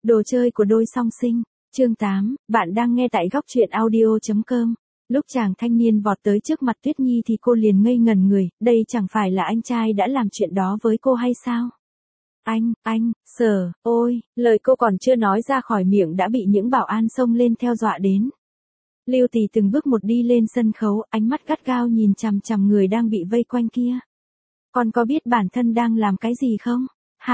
Đồ chơi của đôi song sinh. Chương 8, bạn đang nghe tại góc truyện audio.com. Lúc chàng thanh niên vọt tới trước mặt Tuyết Nhi thì cô liền ngây ngẩn người, đây chẳng phải là anh trai đã làm chuyện đó với cô hay sao? Anh, ôi, lời cô còn chưa nói ra khỏi miệng đã bị những bảo an xông lên theo dọa đến. Lưu Tỷ từng bước một đi lên sân khấu, ánh mắt gắt gao nhìn chằm chằm người đang bị vây quanh kia. Con có biết bản thân đang làm cái gì không?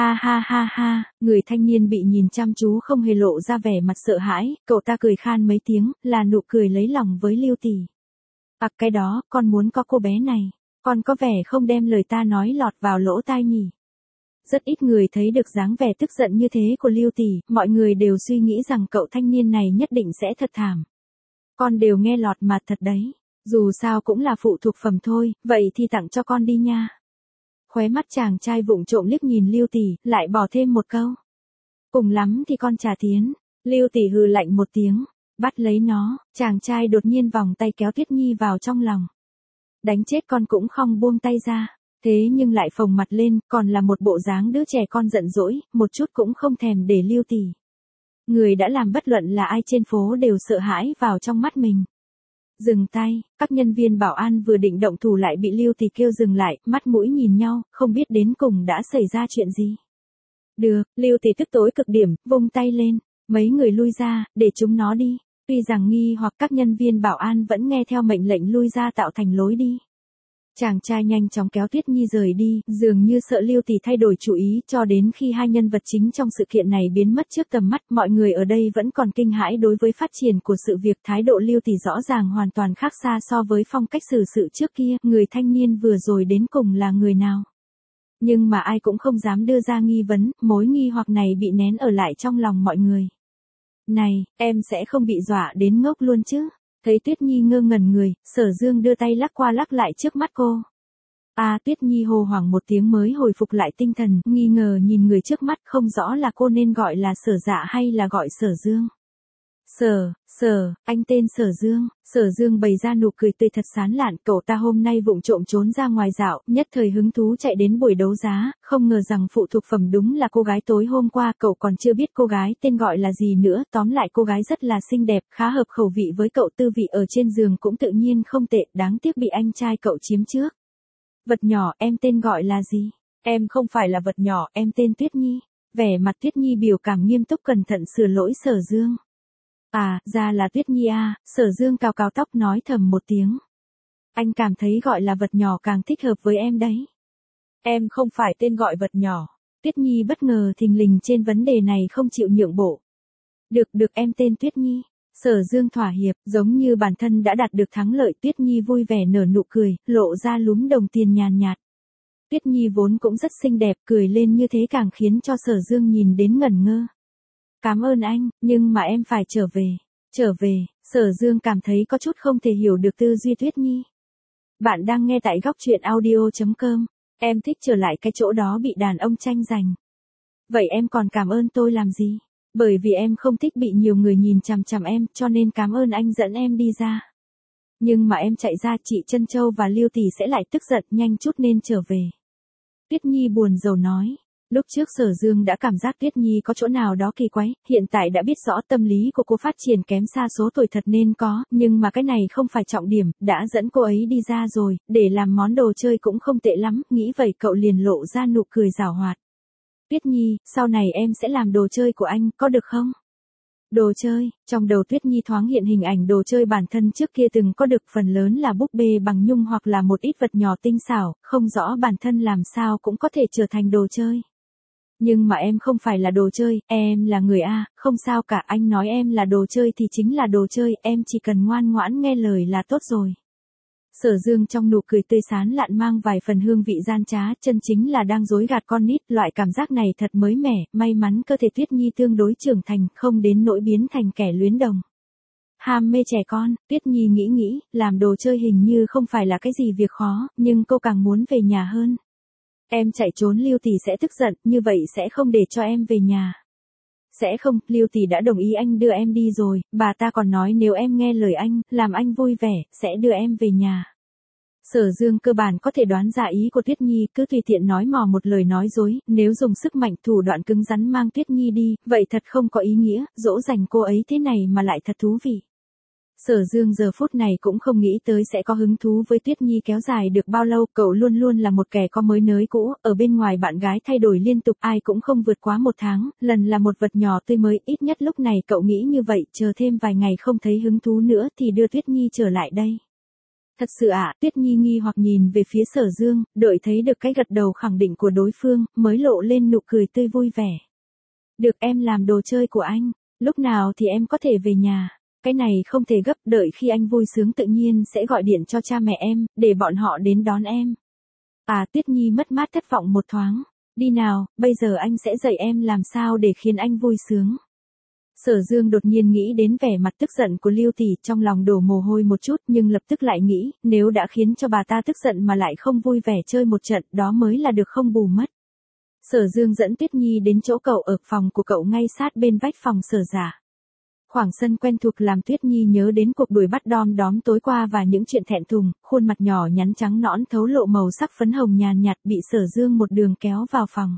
Ha, người thanh niên bị nhìn chăm chú không hề lộ ra vẻ mặt sợ hãi, cậu ta cười khan mấy tiếng, là nụ cười lấy lòng với Lưu Tỷ. Cái đó, con muốn có cô bé này, con có vẻ không đem lời ta nói lọt vào lỗ tai nhỉ. Rất ít người thấy được dáng vẻ tức giận như thế của Lưu Tỷ, mọi người đều suy nghĩ rằng cậu thanh niên này nhất định sẽ thật thảm. Con đều nghe lọt mà thật đấy, dù sao cũng là phụ thuộc phẩm thôi, vậy thì tặng cho con đi nha. Khóe mắt chàng trai vụng trộm liếc nhìn Lưu Tỷ, lại bỏ thêm một câu. Cùng lắm thì con trả tiền. Lưu Tỷ hừ lạnh một tiếng, bắt lấy nó, chàng trai đột nhiên vòng tay kéo Tuyết Nhi vào trong lòng. Đánh chết con cũng không buông tay ra, thế nhưng lại phồng mặt lên, còn là một bộ dáng đứa trẻ con giận dỗi, một chút cũng không thèm để Lưu Tỷ. Người đã làm bất luận là ai trên phố đều sợ hãi vào trong mắt mình. Dừng tay, các nhân viên bảo an vừa định động thủ lại bị Lưu Tỷ kêu dừng lại, mắt mũi nhìn nhau, không biết đến cùng đã xảy ra chuyện gì. Được, Lưu Tỷ tức tối cực điểm, vung tay lên, mấy người lui ra, để chúng nó đi. Tuy rằng nghi hoặc các nhân viên bảo an vẫn nghe theo mệnh lệnh lui ra tạo thành lối đi. Chàng trai nhanh chóng kéo Tuyết Nhi rời đi, dường như sợ Lưu Tỷ thay đổi chủ ý, cho đến khi hai nhân vật chính trong sự kiện này biến mất trước tầm mắt, mọi người ở đây vẫn còn kinh hãi đối với phát triển của sự việc. Thái độ Lưu Tỷ rõ ràng hoàn toàn khác xa so với phong cách xử sự trước kia, người thanh niên vừa rồi đến cùng là người nào. Nhưng mà ai cũng không dám đưa ra nghi vấn, mối nghi hoặc này bị nén ở lại trong lòng mọi người. Này, em sẽ không bị dọa đến ngốc luôn chứ? Thấy Tuyết Nhi ngơ ngẩn người, Sở Dương đưa tay lắc qua lắc lại trước mắt cô. Tuyết Nhi hô hoảng một tiếng mới hồi phục lại tinh thần, nghi ngờ nhìn người trước mắt, không rõ là cô nên gọi là Sở Dạ hay là gọi Sở Dương. Anh tên Sở Dương. Sở Dương bày ra nụ cười tươi thật sán lạn, cậu ta hôm nay vụng trộm trốn ra ngoài dạo, nhất thời hứng thú chạy đến buổi đấu giá, không ngờ rằng phụ thuộc phẩm đúng là cô gái tối hôm qua, cậu còn chưa biết cô gái tên gọi là gì nữa, tóm lại cô gái rất là xinh đẹp, khá hợp khẩu vị với cậu, tư vị ở trên giường cũng tự nhiên không tệ, đáng tiếc bị anh trai cậu chiếm trước. Vật nhỏ, em tên gọi là gì? Em không phải là vật nhỏ, em tên Tuyết Nhi. Vẻ mặt Tuyết Nhi biểu cảm nghiêm túc cẩn thận sửa lỗi Sở Dương. Ra là Tuyết Nhi à, Sở Dương cào cào tóc nói thầm một tiếng. Anh cảm thấy gọi là vật nhỏ càng thích hợp với em đấy. Em không phải tên gọi vật nhỏ. Tuyết Nhi bất ngờ thình lình trên vấn đề này không chịu nhượng bộ. Được em tên Tuyết Nhi. Sở Dương thỏa hiệp, giống như bản thân đã đạt được thắng lợi. Tuyết Nhi vui vẻ nở nụ cười, lộ ra lúm đồng tiền nhàn nhạt. Tuyết Nhi vốn cũng rất xinh đẹp, cười lên như thế càng khiến cho Sở Dương nhìn đến ngẩn ngơ. Cảm ơn anh, nhưng mà em phải trở về. Trở về, Sở Dương cảm thấy có chút không thể hiểu được tư duy Tuyết Nhi. Bạn đang nghe tại góc truyện audio.com. Em thích trở lại cái chỗ đó bị đàn ông tranh giành. Vậy em còn cảm ơn tôi làm gì? Bởi vì em không thích bị nhiều người nhìn chằm chằm em, cho nên cảm ơn anh dẫn em đi ra. Nhưng mà em chạy ra, chị Trân Châu và Lưu Tỷ sẽ lại tức giận, nhanh chút nên trở về. Tuyết Nhi buồn rầu nói. Lúc trước Sở Dương đã cảm giác Tuyết Nhi có chỗ nào đó kỳ quái, hiện tại đã biết rõ tâm lý của cô phát triển kém xa số tuổi thật nên có, nhưng mà cái này không phải trọng điểm, đã dẫn cô ấy đi ra rồi, để làm món đồ chơi cũng không tệ lắm, nghĩ vậy cậu liền lộ ra nụ cười giảo hoạt. Tuyết Nhi, sau này em sẽ làm đồ chơi của anh, có được không? Đồ chơi, trong đầu Tuyết Nhi thoáng hiện hình ảnh đồ chơi bản thân trước kia từng có được, phần lớn là búp bê bằng nhung hoặc là một ít vật nhỏ tinh xảo, không rõ bản thân làm sao cũng có thể trở thành đồ chơi. Nhưng mà em không phải là đồ chơi, em là người không sao cả, anh nói em là đồ chơi thì chính là đồ chơi, em chỉ cần ngoan ngoãn nghe lời là tốt rồi. Sở Dương trong nụ cười tươi sán lạn mang vài phần hương vị gian trá, chân chính là đang dối gạt con nít, loại cảm giác này thật mới mẻ, may mắn cơ thể Tuyết Nhi tương đối trưởng thành, không đến nỗi biến thành kẻ luyến đồng. Ham mê trẻ con, Tuyết Nhi nghĩ, làm đồ chơi hình như không phải là cái gì việc khó, nhưng cô càng muốn về nhà hơn. Em chạy trốn Lưu Tỷ sẽ tức giận, như vậy sẽ không để cho em về nhà. Sẽ không, Lưu Tỷ đã đồng ý anh đưa em đi rồi, bà ta còn nói nếu em nghe lời anh, làm anh vui vẻ, sẽ đưa em về nhà. Sở Dương cơ bản có thể đoán ra ý của Tuyết Nhi, cứ tùy tiện nói mò một lời nói dối, nếu dùng sức mạnh thủ đoạn cứng rắn mang Tuyết Nhi đi, vậy thật không có ý nghĩa, dỗ dành cô ấy thế này mà lại thật thú vị. Sở Dương giờ phút này cũng không nghĩ tới sẽ có hứng thú với Tuyết Nhi kéo dài được bao lâu, cậu luôn luôn là một kẻ có mới nới cũ, ở bên ngoài bạn gái thay đổi liên tục, ai cũng không vượt quá 1 tháng, lần là một vật nhỏ tươi mới, ít nhất lúc này cậu nghĩ như vậy, chờ thêm vài ngày không thấy hứng thú nữa thì đưa Tuyết Nhi trở lại đây. Thật sự ạ, Tuyết Nhi nghi hoặc nhìn về phía Sở Dương, đợi thấy được cái gật đầu khẳng định của đối phương, mới lộ lên nụ cười tươi vui vẻ. Được, em làm đồ chơi của anh, lúc nào thì em có thể về nhà. Cái này không thể gấp, đợi khi anh vui sướng tự nhiên sẽ gọi điện cho cha mẹ em, để bọn họ đến đón em. À, Tuyết Nhi mất mát thất vọng một thoáng. Đi nào, bây giờ anh sẽ dạy em làm sao để khiến anh vui sướng. Sở Dương đột nhiên nghĩ đến vẻ mặt tức giận của Lưu Tỷ, trong lòng đổ mồ hôi một chút, nhưng lập tức lại nghĩ, nếu đã khiến cho bà ta tức giận mà lại không vui vẻ chơi một trận, đó mới là được không bù mất. Sở Dương dẫn Tuyết Nhi đến chỗ cậu ở, phòng của cậu ngay sát bên vách phòng Sở Giả. Khoảng sân quen thuộc làm Tuyết Nhi nhớ đến cuộc đuổi bắt đom đóm tối qua và những chuyện thẹn thùng, khuôn mặt nhỏ nhắn trắng nõn thấu lộ màu sắc phấn hồng nhàn nhạt bị Sở Dương một đường kéo vào phòng.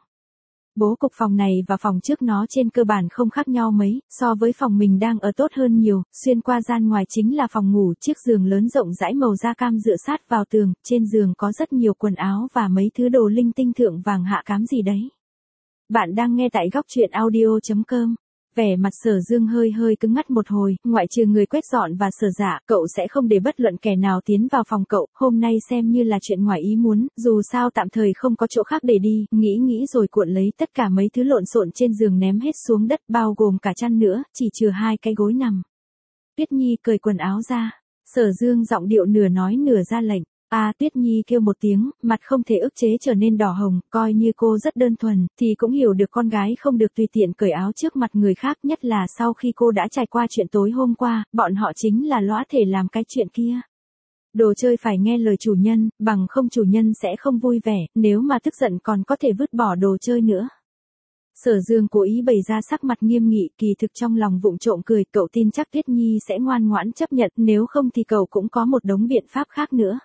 Bố cục phòng này và phòng trước nó trên cơ bản không khác nhau mấy, so với phòng mình đang ở tốt hơn nhiều, xuyên qua gian ngoài chính là phòng ngủ, chiếc giường lớn rộng rãi màu da cam dựa sát vào tường, trên giường có rất nhiều quần áo và mấy thứ đồ linh tinh thượng vàng hạ cám gì đấy. Bạn đang nghe tại góc truyện audio.com. Vẻ mặt Sở Dương hơi cứng ngắt một hồi, ngoại trừ người quét dọn và Sở Dạ, cậu sẽ không để bất luận kẻ nào tiến vào phòng cậu, hôm nay xem như là chuyện ngoài ý muốn, dù sao tạm thời không có chỗ khác để đi, nghĩ rồi cuộn lấy tất cả mấy thứ lộn xộn trên giường ném hết xuống đất, bao gồm cả chăn nữa, chỉ trừ 2 cái gối nằm. Tuyết Nhi cởi quần áo ra, Sở Dương giọng điệu nửa nói nửa ra lệnh. Tuyết Nhi kêu một tiếng, mặt không thể ức chế trở nên đỏ hồng, coi như cô rất đơn thuần, thì cũng hiểu được con gái không được tùy tiện cởi áo trước mặt người khác, nhất là sau khi cô đã trải qua chuyện tối hôm qua, bọn họ chính là lõa thể làm cái chuyện kia. Đồ chơi phải nghe lời chủ nhân, bằng không chủ nhân sẽ không vui vẻ, nếu mà tức giận còn có thể vứt bỏ đồ chơi nữa. Sở Dương cố ý bày ra sắc mặt nghiêm nghị, kỳ thực trong lòng vụng trộm cười, cậu tin chắc Tuyết Nhi sẽ ngoan ngoãn chấp nhận, nếu không thì cậu cũng có một đống biện pháp khác nữa.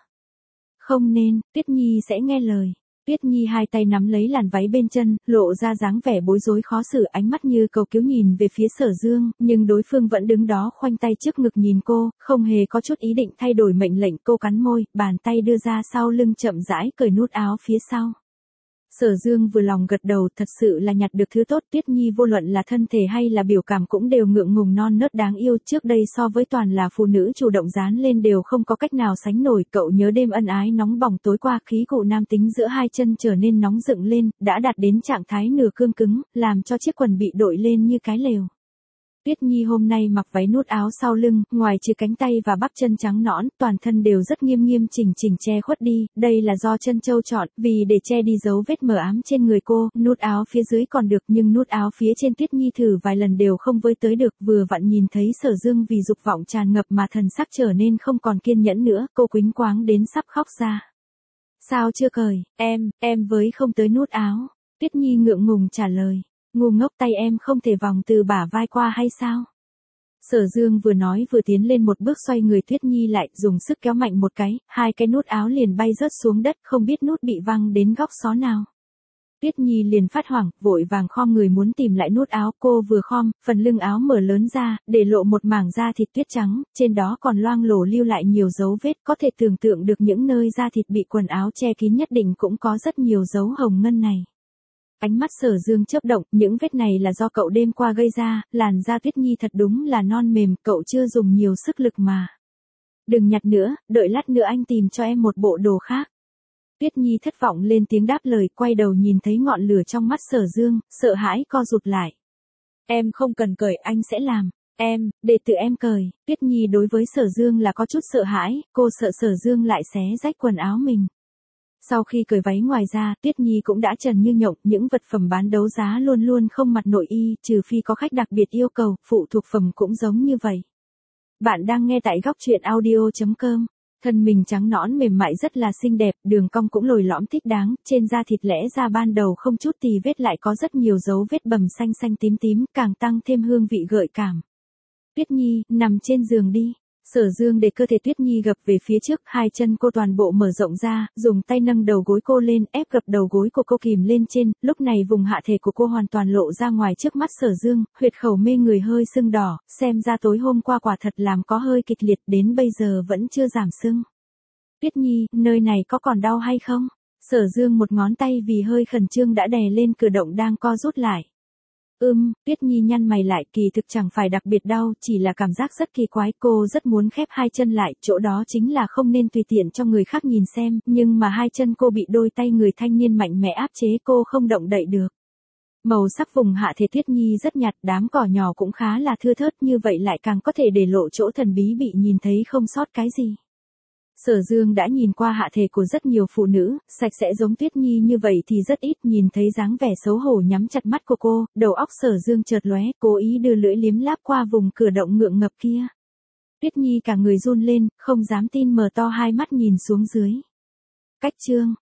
Không nên, Tuyết Nhi sẽ nghe lời. Tuyết Nhi 2 tay nắm lấy làn váy bên chân, lộ ra dáng vẻ bối rối khó xử, ánh mắt như cầu cứu nhìn về phía Sở Dương, nhưng đối phương vẫn đứng đó khoanh tay trước ngực nhìn cô, không hề có chút ý định thay đổi mệnh lệnh. Cô cắn môi, bàn tay đưa ra sau lưng chậm rãi cởi nút áo phía sau. Sở Dương vừa lòng gật đầu, thật sự là nhặt được thứ tốt, Tuyết Nhi vô luận là thân thể hay là biểu cảm cũng đều ngượng ngùng non nớt đáng yêu, trước đây so với toàn là phụ nữ chủ động dán lên đều không có cách nào sánh nổi, cậu nhớ đêm ân ái nóng bỏng tối qua, khí cụ nam tính giữa hai chân trở nên nóng dựng lên, đã đạt đến trạng thái nửa cương cứng, làm cho chiếc quần bị đội lên như cái lều. Tuyết Nhi hôm nay mặc váy nút áo sau lưng, ngoài trừ cánh tay và bắp chân trắng nõn, toàn thân đều rất nghiêm chỉnh che khuất đi, đây là do Trân Châu chọn, vì để che đi dấu vết mờ ám trên người cô, nút áo phía dưới còn được nhưng nút áo phía trên Tuyết Nhi thử vài lần đều không với tới được, vừa vặn nhìn thấy Sở Dương vì dục vọng tràn ngập mà thần sắc trở nên không còn kiên nhẫn nữa, cô quĩnh quáng đến sắp khóc ra. Sao chưa cởi, em với không tới nút áo, Tuyết Nhi ngượng ngùng trả lời. Ngu ngốc, tay em không thể vòng từ bả vai qua hay sao? Sở Dương vừa nói vừa tiến lên một bước xoay người Tuyết Nhi lại, dùng sức kéo mạnh một cái, 2 cái nút áo liền bay rớt xuống đất, không biết nút bị văng đến góc xó nào. Tuyết Nhi liền phát hoảng, vội vàng khom người muốn tìm lại nút áo, cô vừa khom, phần lưng áo mở lớn ra, để lộ một mảng da thịt tuyết trắng, trên đó còn loang lổ lưu lại nhiều dấu vết, có thể tưởng tượng được những nơi da thịt bị quần áo che kín nhất định cũng có rất nhiều dấu hồng ngân này. Ánh mắt Sở Dương chớp động, những vết này là do cậu đêm qua gây ra, làn da Tuyết Nhi thật đúng là non mềm, cậu chưa dùng nhiều sức lực mà. Đừng nhặt nữa, đợi lát nữa anh tìm cho em một bộ đồ khác. Tuyết Nhi thất vọng lên tiếng đáp lời, quay đầu nhìn thấy ngọn lửa trong mắt Sở Dương, sợ hãi co rụt lại. Em không cần cởi, anh sẽ làm. Để tự em cởi. Tuyết Nhi đối với Sở Dương là có chút sợ hãi, cô sợ Sở Dương lại xé rách quần áo mình. Sau khi cởi váy ngoài ra, Tuyết Nhi cũng đã trần như nhộng, những vật phẩm bán đấu giá luôn luôn không mặt nội y, trừ phi có khách đặc biệt yêu cầu, phụ thuộc phẩm cũng giống như vậy. Bạn đang nghe tại góc truyện audio.com. Thân mình trắng nõn mềm mại rất là xinh đẹp, đường cong cũng lồi lõm thích đáng, trên da thịt lẽ ra ban đầu không chút tì vết lại có rất nhiều dấu vết bầm xanh tím, càng tăng thêm hương vị gợi cảm. Tuyết Nhi, nằm trên giường đi. Sở Dương để cơ thể Tuyết Nhi gập về phía trước, hai chân cô toàn bộ mở rộng ra, dùng tay nâng đầu gối cô lên, ép gập đầu gối của cô kìm lên trên, lúc này vùng hạ thể của cô hoàn toàn lộ ra ngoài trước mắt Sở Dương, huyệt khẩu mê người hơi sưng đỏ, xem ra tối hôm qua quả thật làm có hơi kịch liệt, đến bây giờ vẫn chưa giảm sưng. Tuyết Nhi, nơi này có còn đau hay không? Sở Dương một ngón tay vì hơi khẩn trương đã đè lên cử động đang co rút lại. Tuyết Nhi nhăn mày lại, kỳ thực chẳng phải đặc biệt đau, chỉ là cảm giác rất kỳ quái, cô rất muốn khép hai chân lại, chỗ đó chính là không nên tùy tiện cho người khác nhìn xem, nhưng mà hai chân cô bị đôi tay người thanh niên mạnh mẽ áp chế, cô không động đậy được. Màu sắc vùng hạ thể Tuyết Nhi rất nhạt, đám cỏ nhỏ cũng khá là thưa thớt, như vậy lại càng có thể để lộ chỗ thần bí bị nhìn thấy không sót cái gì. Sở Dương đã nhìn qua hạ thể của rất nhiều phụ nữ, sạch sẽ giống Tuyết Nhi như vậy thì rất ít, nhìn thấy dáng vẻ xấu hổ nhắm chặt mắt của cô, đầu óc Sở Dương chợt lóe, cố ý đưa lưỡi liếm láp qua vùng cử động ngượng ngập kia. Tuyết Nhi cả người run lên, không dám tin mở to hai mắt nhìn xuống dưới. Cách chương